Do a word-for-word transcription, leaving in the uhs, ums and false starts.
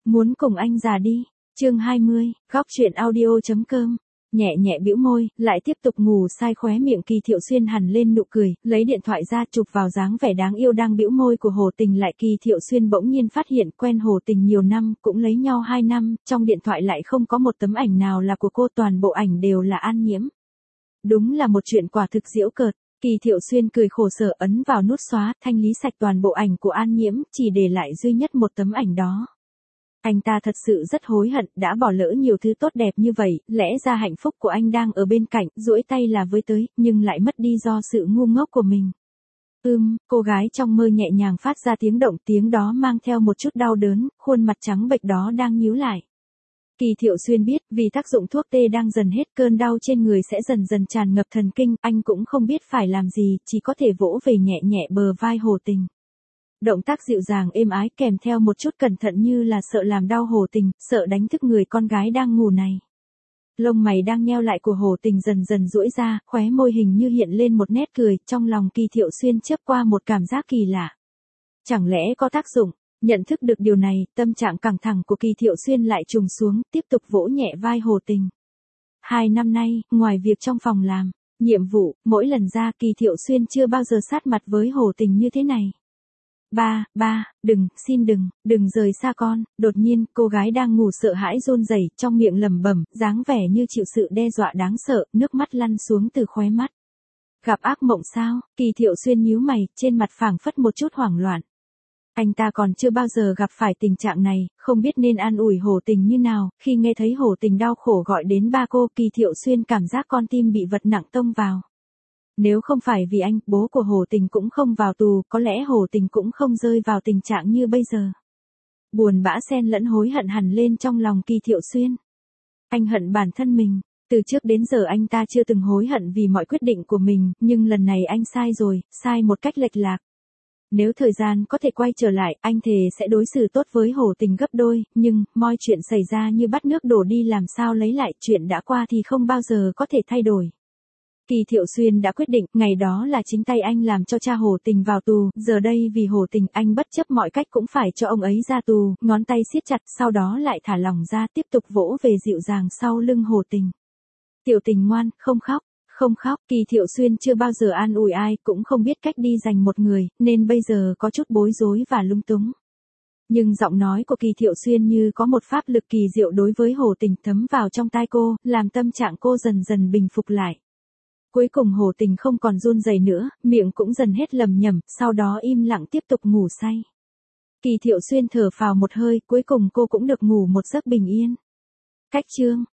Muốn cùng anh già đi. Chương hai mươi, góc truyện audio chấm com. Nhẹ nhẹ bĩu môi, lại tiếp tục ngủ sai khóe miệng Kỳ Thiệu Xuyên hằn lên nụ cười, lấy điện thoại ra chụp vào dáng vẻ đáng yêu đang bĩu môi của Hồ Tình lại. Kỳ Thiệu Xuyên bỗng nhiên phát hiện quen Hồ Tình nhiều năm, cũng lấy nhau hai năm, trong điện thoại lại không có một tấm ảnh nào là của cô, toàn bộ ảnh đều là An Nhiễm. Đúng là một chuyện quả thực giễu cợt. Kỳ Thiệu Xuyên cười khổ sở ấn vào nút xóa, thanh lý sạch toàn bộ ảnh của An Nhiễm, chỉ để lại duy nhất một tấm ảnh đó. Anh ta thật sự rất hối hận, đã bỏ lỡ nhiều thứ tốt đẹp như vậy, lẽ ra hạnh phúc của anh đang ở bên cạnh, duỗi tay là với tới, nhưng lại mất đi do sự ngu ngốc của mình. Ưm, cô gái trong mơ nhẹ nhàng phát ra tiếng động, tiếng đó mang theo một chút đau đớn, khuôn mặt trắng bệch đó đang nhíu lại. Kỳ Thiệu Xuyên biết, vì tác dụng thuốc tê đang dần hết, cơn đau trên người sẽ dần dần tràn ngập thần kinh, anh cũng không biết phải làm gì, chỉ có thể vỗ về nhẹ nhẹ bờ vai Hồ Tình. Động tác dịu dàng êm ái kèm theo một chút cẩn thận như là sợ làm đau Hồ Tình, sợ đánh thức người con gái đang ngủ này. Lông mày đang nheo lại của Hồ Tình dần dần duỗi ra, khóe môi hình như hiện lên một nét cười, trong lòng Kỳ Thiệu Xuyên chớp qua một cảm giác kỳ lạ. Chẳng lẽ có tác dụng? Nhận thức được điều này, tâm trạng căng thẳng của Kỳ Thiệu Xuyên lại trùng xuống, tiếp tục vỗ nhẹ vai Hồ Tình. Hai năm nay, ngoài việc trong phòng làm, nhiệm vụ, mỗi lần ra Kỳ Thiệu Xuyên chưa bao giờ sát mặt với Hồ Tình như thế này. Ba, ba, đừng, xin đừng, đừng rời xa con. Đột nhiên, cô gái đang ngủ sợ hãi run rẩy, trong miệng lẩm bẩm, dáng vẻ như chịu sự đe dọa đáng sợ, nước mắt lăn xuống từ khóe mắt. Gặp ác mộng sao? Kỳ Thiệu Xuyên nhíu mày, trên mặt phảng phất một chút hoảng loạn. Anh ta còn chưa bao giờ gặp phải tình trạng này, không biết nên an ủi Hồ Tình như nào. Khi nghe thấy Hồ Tình đau khổ gọi đến ba cô, Kỳ Thiệu Xuyên cảm giác con tim bị vật nặng tông vào. Nếu không phải vì anh, bố của Hồ Tình cũng không vào tù, có lẽ Hồ Tình cũng không rơi vào tình trạng như bây giờ. Buồn bã xen lẫn hối hận hằn lên trong lòng Kỳ Thiệu Xuyên. Anh hận bản thân mình. Từ trước đến giờ anh ta chưa từng hối hận vì mọi quyết định của mình, nhưng lần này anh sai rồi, sai một cách lệch lạc. Nếu thời gian có thể quay trở lại, anh thề sẽ đối xử tốt với Hồ Tình gấp đôi, nhưng, mọi chuyện xảy ra như bắt nước đổ đi, làm sao lấy lại, chuyện đã qua thì không bao giờ có thể thay đổi. Kỳ Thiệu Xuyên đã quyết định, ngày đó là chính tay anh làm cho cha Hồ Tình vào tù, giờ đây vì Hồ Tình anh bất chấp mọi cách cũng phải cho ông ấy ra tù, ngón tay siết chặt, sau đó lại thả lỏng ra, tiếp tục vỗ về dịu dàng sau lưng Hồ Tình. Tiểu Tình ngoan, không khóc, không khóc. Kỳ Thiệu Xuyên chưa bao giờ an ủi ai, cũng không biết cách đi dành một người, nên bây giờ có chút bối rối và lung túng. Nhưng giọng nói của Kỳ Thiệu Xuyên như có một pháp lực kỳ diệu đối với Hồ Tình thấm vào trong tai cô, làm tâm trạng cô dần dần bình phục lại. Cuối cùng Hồ Tình không còn run rẩy nữa, miệng cũng dần hết lầm nhầm, sau đó im lặng tiếp tục ngủ say. Kỳ Thiệu Xuyên thở phào một hơi, cuối cùng cô cũng được ngủ một giấc bình yên. Cách chương